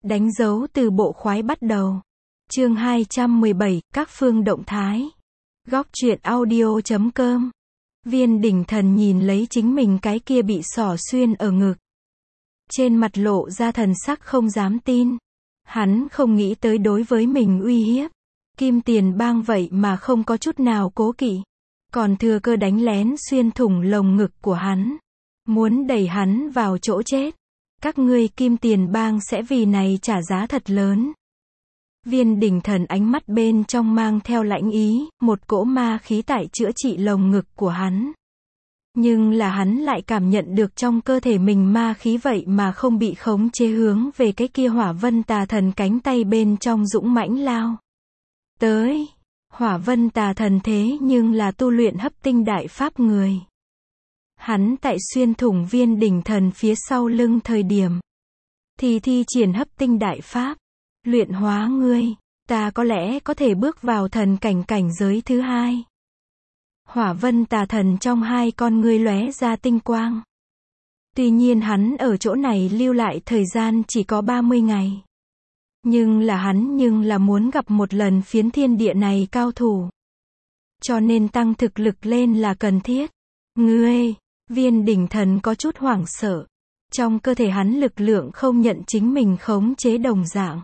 Đánh dấu từ bộ khoái bắt đầu. Chương 217, các phương động thái. Góc truyện audio.com. Viên Đình Thần nhìn lấy chính mình cái kia bị xỏ xuyên ở ngực. Trên mặt lộ ra thần sắc không dám tin. Hắn không nghĩ tới đối với mình uy hiếp. Kim Tiền Bang vậy mà không có chút nào cố kỵ. Còn thừa cơ đánh lén xuyên thủng lồng ngực của hắn. Muốn đẩy hắn vào chỗ chết. Các ngươi Kim Tiền Bang sẽ vì này trả giá thật lớn. Viên Đình Thần ánh mắt bên trong mang theo lãnh ý, một cỗ ma khí tại chữa trị lồng ngực của hắn. Nhưng là hắn lại cảm nhận được trong cơ thể mình ma khí vậy mà không bị khống chế hướng về cái kia Hỏa Vân Tà Thần cánh tay bên trong dũng mãnh lao tới. Hỏa Vân Tà Thần thế nhưng là tu luyện hấp tinh đại pháp người. Hắn tại xuyên thủng Viên Đình Thần phía sau lưng thời điểm thì thi triển hấp tinh đại pháp, luyện hóa ngươi, ta có lẽ có thể bước vào thần cảnh cảnh giới thứ hai. Hỏa Vân Tà Thần trong hai con ngươi lóe ra tinh quang. Tuy nhiên hắn ở chỗ này lưu lại thời gian chỉ có 30 ngày. Nhưng là muốn gặp một lần phiến thiên địa này cao thủ. Cho nên tăng thực lực lên là cần thiết. Ngươi, Viên Đình Thần có chút hoảng sợ. Trong cơ thể hắn lực lượng không nhận chính mình khống chế đồng dạng.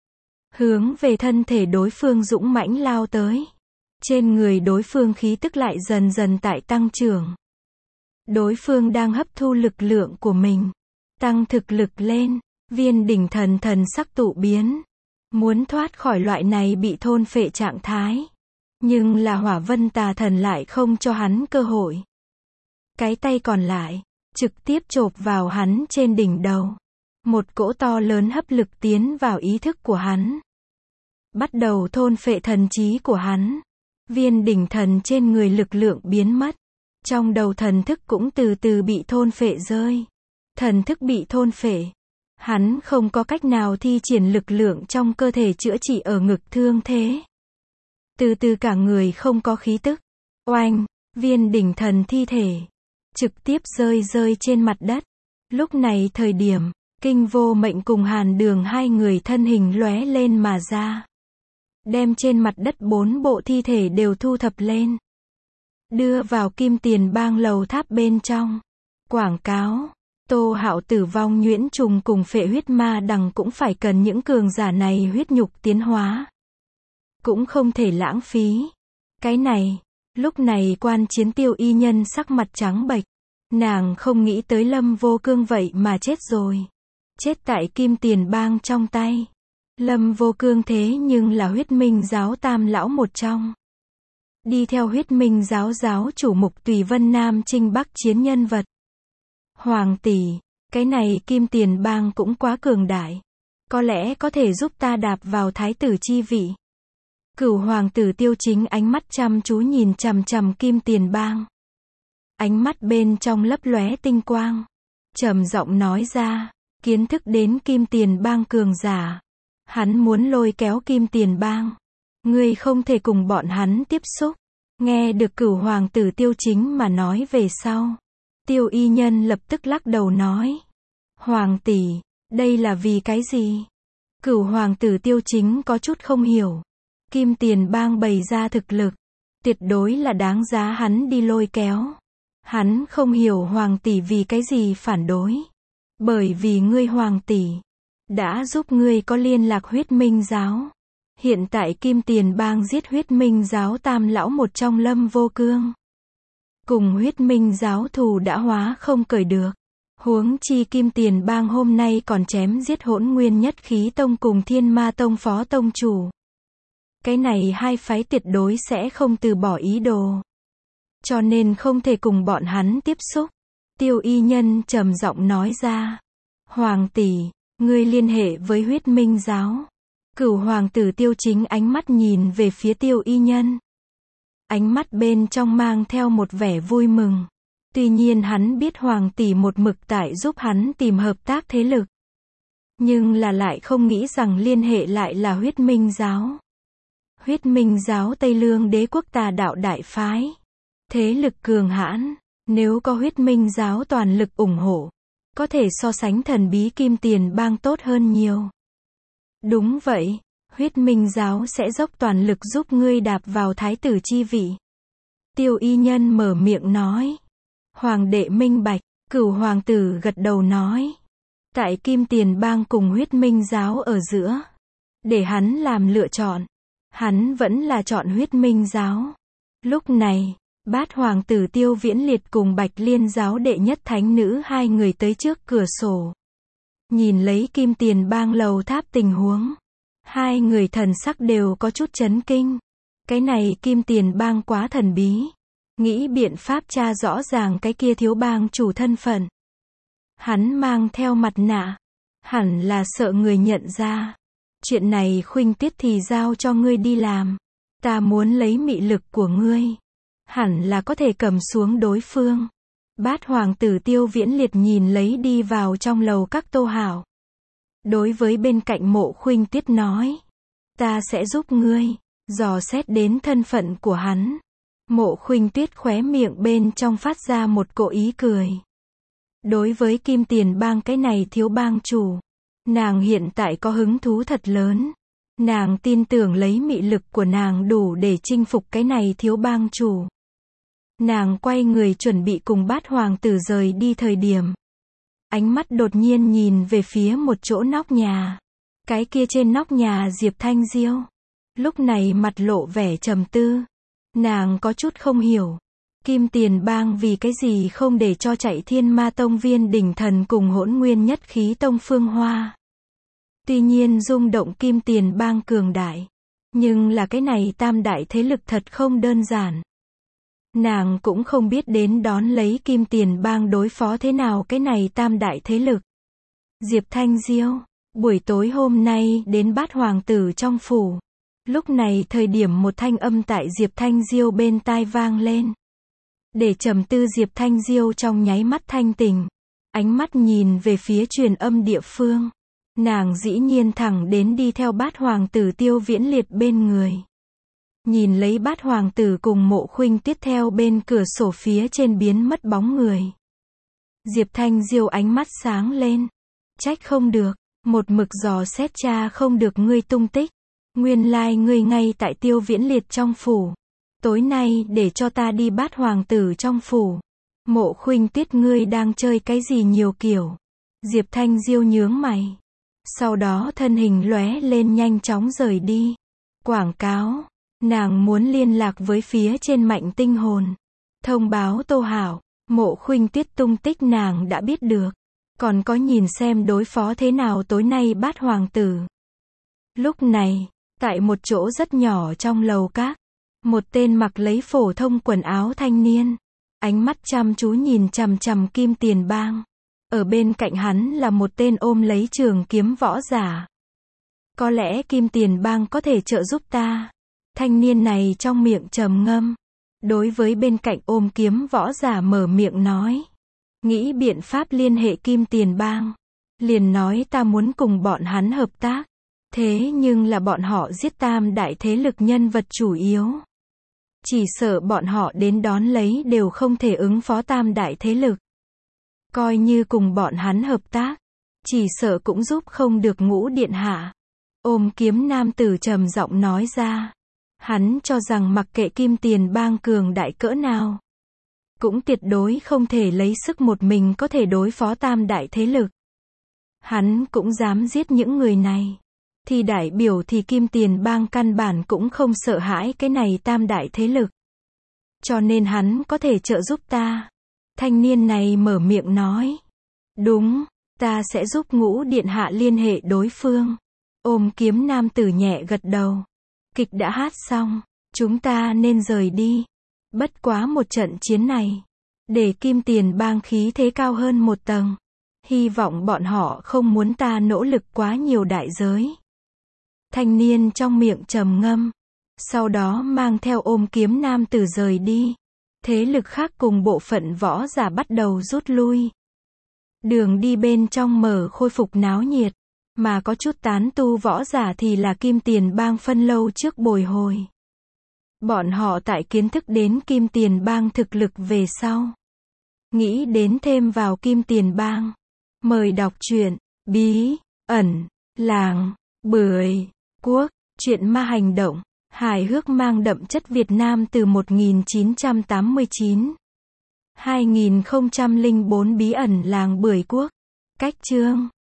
Hướng về thân thể đối phương dũng mãnh lao tới. Trên người đối phương khí tức lại dần dần tại tăng trưởng. Đối phương đang hấp thu lực lượng của mình. Tăng thực lực lên. Viên Đình Thần thần sắc tụ biến. Muốn thoát khỏi loại này bị thôn phệ trạng thái. Nhưng là Hỏa Vân Tà Thần lại không cho hắn cơ hội. Cái tay còn lại, trực tiếp chộp vào hắn trên đỉnh đầu. Một cỗ to lớn hấp lực tiến vào ý thức của hắn. Bắt đầu thôn phệ thần trí của hắn. Viên Đình Thần trên người lực lượng biến mất. Trong đầu thần thức cũng từ từ bị thôn phệ rơi. Thần thức bị thôn phệ. Hắn không có cách nào thi triển lực lượng trong cơ thể chữa trị ở ngực thương thế. Từ từ cả người không có khí tức. Oanh, Viên Đình Thần thi thể trực tiếp rơi trên mặt đất. Lúc này thời điểm, Kinh Vô Mệnh cùng Hàn Đường hai người thân hình lóe lên mà ra. Đem trên mặt đất 4 bộ thi thể đều thu thập lên. Đưa vào Kim Tiền Bang lầu tháp bên trong. Quảng cáo, Tô Hạo tử vong nhuyễn trùng cùng phệ huyết ma đằng cũng phải cần những cường giả này huyết nhục tiến hóa. Cũng không thể lãng phí. Cái này, lúc này Quan Chiến Tiêu y nhân sắc mặt trắng bệch. Nàng không nghĩ tới Lâm Vô Cương vậy mà chết rồi. Chết tại Kim Tiền Bang trong tay. Lâm Vô Cương thế nhưng là Huyết Minh giáo tam lão một trong. Đi theo Huyết Minh giáo giáo chủ Mục Tùy Vân Nam Trinh Bắc chiến nhân vật. Hoàng tỷ, cái này Kim Tiền Bang cũng quá cường đại. Có lẽ có thể giúp ta đạp vào thái tử chi vị. Cửu hoàng tử Tiêu Chính ánh mắt chăm chú nhìn chằm chằm Kim Tiền Bang. Ánh mắt bên trong lấp lóe tinh quang. Trầm giọng nói ra, kiến thức đến Kim Tiền Bang cường giả. Hắn muốn lôi kéo Kim Tiền Bang. Ngươi không thể cùng bọn hắn tiếp xúc. Nghe được cửu hoàng tử Tiêu Chính mà nói về sau. Tiêu y nhân lập tức lắc đầu nói. Hoàng tỷ, đây là vì cái gì? Cửu hoàng tử Tiêu Chính có chút không hiểu. Kim Tiền Bang bày ra thực lực. Tuyệt đối là đáng giá hắn đi lôi kéo. Hắn không hiểu hoàng tỷ vì cái gì phản đối. Bởi vì ngươi hoàng tỷ đã giúp ngươi có liên lạc Huyết Minh giáo. Hiện tại Kim Tiền Bang giết Huyết Minh giáo tam lão một trong Lâm Vô Cương. Cùng Huyết Minh giáo thù đã hóa không cởi được. Huống chi Kim Tiền Bang hôm nay còn chém giết Hỗn Nguyên Nhất Khí Tông cùng Thiên Ma Tông phó tông chủ. Cái này hai phái tuyệt đối sẽ không từ bỏ ý đồ. Cho nên không thể cùng bọn hắn tiếp xúc. Tiêu y nhân trầm giọng nói ra. Hoàng tỷ, ngươi liên hệ với Huyết Minh giáo. Cửu hoàng tử Tiêu Chính ánh mắt nhìn về phía Tiêu y nhân. Ánh mắt bên trong mang theo một vẻ vui mừng. Tuy nhiên hắn biết hoàng tỷ một mực tại giúp hắn tìm hợp tác thế lực. Nhưng là lại không nghĩ rằng liên hệ lại là Huyết Minh giáo. Huyết Minh giáo Tây Lương Đế quốc tà đạo đại phái. Thế lực cường hãn. Nếu có Huyết Minh giáo toàn lực ủng hộ, có thể so sánh thần bí Kim Tiền Bang tốt hơn nhiều. Đúng vậy, huyết minh giáo sẽ dốc toàn lực giúp ngươi đạp vào thái tử chi vị. Tiêu y nhân mở miệng nói. Hoàng đệ minh bạch, Cửu hoàng tử gật đầu nói. Tại Kim Tiền Bang cùng huyết minh giáo ở giữa, để hắn làm lựa chọn, hắn vẫn là chọn huyết minh giáo. Lúc này, Bát hoàng tử Tiêu Viễn Liệt cùng Bạch Liên giáo đệ nhất thánh nữ hai người tới trước cửa sổ. Nhìn lấy Kim Tiền Bang lầu tháp tình huống. Hai người thần sắc đều có chút chấn kinh. Cái này Kim Tiền Bang quá thần bí. Nghĩ biện pháp tra rõ ràng cái kia thiếu bang chủ thân phận. Hắn mang theo mặt nạ. Hẳn là sợ người nhận ra. Chuyện này Khuynh Tiết thì giao cho ngươi đi làm. Ta muốn lấy mị lực của ngươi. Hẳn là có thể cầm xuống đối phương. Bát hoàng tử Tiêu Viễn Liệt nhìn lấy đi vào trong lầu các Tô Hảo. Đối với bên cạnh Mộ Khuynh Tiết nói. Ta sẽ giúp ngươi dò xét đến thân phận của hắn. Mộ Khuynh Tiết khóe miệng bên trong phát ra một cỗ ý cười. Đối với Kim Tiền Bang cái này thiếu bang chủ, nàng hiện tại có hứng thú thật lớn. Nàng tin tưởng lấy mị lực của nàng đủ để chinh phục cái này thiếu bang chủ. Nàng quay người chuẩn bị cùng Bát hoàng tử rời đi thời điểm. Ánh mắt đột nhiên nhìn về phía một chỗ nóc nhà. Cái kia trên nóc nhà Diệp Thanh Diêu. Lúc này mặt lộ vẻ trầm tư. Nàng có chút không hiểu. Kim Tiền Bang vì cái gì không để cho chạy Thiên Ma Tông Viên Đỉnh Thần cùng Hỗn Nguyên Nhất Khí Tông Phương Hoa. Tuy nhiên rung động Kim Tiền Bang cường đại. Nhưng là cái này tam đại thế lực thật không đơn giản. Nàng cũng không biết đến đón lấy Kim Tiền Bang đối phó thế nào cái này tam đại thế lực. Diệp Thanh Diêu, buổi tối hôm nay đến Bát hoàng tử trong phủ. Lúc này thời điểm một thanh âm tại Diệp Thanh Diêu bên tai vang lên. Để trầm tư Diệp Thanh Diêu trong nháy mắt thanh tỉnh. Ánh mắt nhìn về phía truyền âm địa phương. Nàng dĩ nhiên thẳng đến đi theo Bát hoàng tử Tiêu Viễn Liệt bên người. Nhìn lấy Bát hoàng tử cùng Mộ Khuynh Tiết theo bên cửa sổ phía trên biến mất bóng người. Diệp Thanh Diêu ánh mắt sáng lên. Trách không được, một mực dò xét tra không được ngươi tung tích. Nguyên lai ngươi ngay tại Tiêu Viễn Liệt trong phủ. Tối nay để cho ta đi Bát hoàng tử trong phủ. Mộ Khuynh Tiết ngươi đang chơi cái gì nhiều kiểu. Diệp Thanh Diêu nhướng mày. Sau đó thân hình lóe lên nhanh chóng rời đi. Quảng cáo. Nàng muốn liên lạc với phía trên Mạnh Tinh Hồn. Thông báo Tô Hảo. Mộ Khuynh Tiết tung tích nàng đã biết được. Còn có nhìn xem đối phó thế nào tối nay Bát hoàng tử. Lúc này, tại một chỗ rất nhỏ trong lầu các, một tên mặc lấy phổ thông quần áo thanh niên, ánh mắt chăm chú nhìn chằm chằm Kim Tiền Bang. Ở bên cạnh hắn là một tên ôm lấy trường kiếm võ giả. Có lẽ Kim Tiền Bang có thể trợ giúp ta. Thanh niên này trong miệng trầm ngâm. Đối với bên cạnh ôm kiếm võ giả mở miệng nói. Nghĩ biện pháp liên hệ Kim Tiền Bang. Liền nói ta muốn cùng bọn hắn hợp tác. Thế nhưng là bọn họ giết tam đại thế lực nhân vật chủ yếu. Chỉ sợ bọn họ đến đón lấy đều không thể ứng phó tam đại thế lực. Coi như cùng bọn hắn hợp tác, chỉ sợ cũng giúp không được Ngũ điện hạ. Ôm kiếm nam tử trầm giọng nói ra. Hắn cho rằng mặc kệ Kim Tiền Bang cường đại cỡ nào, cũng tuyệt đối không thể lấy sức một mình có thể đối phó tam đại thế lực. Hắn cũng dám giết những người này. Thì đại biểu thì Kim Tiền Bang căn bản cũng không sợ hãi cái này tam đại thế lực. Cho nên hắn có thể trợ giúp ta. Thanh niên này mở miệng nói. Đúng, ta sẽ giúp Ngũ điện hạ liên hệ đối phương. Ôm kiếm nam tử nhẹ gật đầu. Kịch đã hát xong, chúng ta nên rời đi. Bất quá một trận chiến này, để Kim Tiền Bang khí thế cao hơn một tầng. Hy vọng bọn họ không muốn ta nỗ lực quá nhiều đại giới. Thanh niên trong miệng trầm ngâm. Sau đó mang theo ôm kiếm nam tử rời đi. Thế lực khác cùng bộ phận võ giả bắt đầu rút lui. Đường đi bên trong mở khôi phục náo nhiệt. Mà có chút tán tu võ giả thì là Kim Tiền Bang phân lâu trước bồi hồi. Bọn họ tại kiến thức đến Kim Tiền Bang thực lực về sau. Nghĩ đến thêm vào Kim Tiền Bang. Mời đọc truyện Bí ẩn Làng Bưởi quốc, truyện ma hành động, hài hước mang đậm chất Việt Nam từ 1989. 2004 bí ẩn làng Bưởi quốc. Cách chương